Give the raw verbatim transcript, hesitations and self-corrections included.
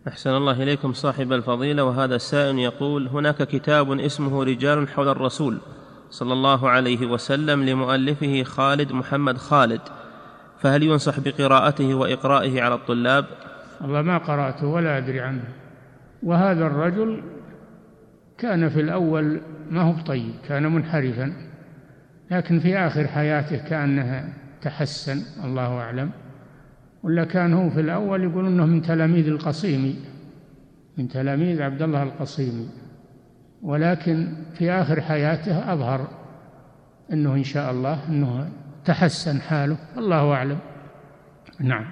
أحسن الله إليكم صاحب الفضيلة. وهذا السائل يقول: هناك كتاب اسمه رجال حول الرسول صلى الله عليه وسلم لمؤلفه خالد محمد خالد، فهل ينصح بقراءته وإقرائه على الطلاب؟ والله ما قرأته ولا أدري عنه. وهذا الرجل كان في الأول ما هو طيب، كان منحرفا، لكن في آخر حياته كأنه تحسن، الله أعلم. ولا كان هو في الأول يقول أنه من تلاميذ القصيمي، من تلاميذ عبد الله القصيمي، ولكن في آخر حياته أظهر أنه إن شاء الله أنه تحسن حاله، الله أعلم. نعم.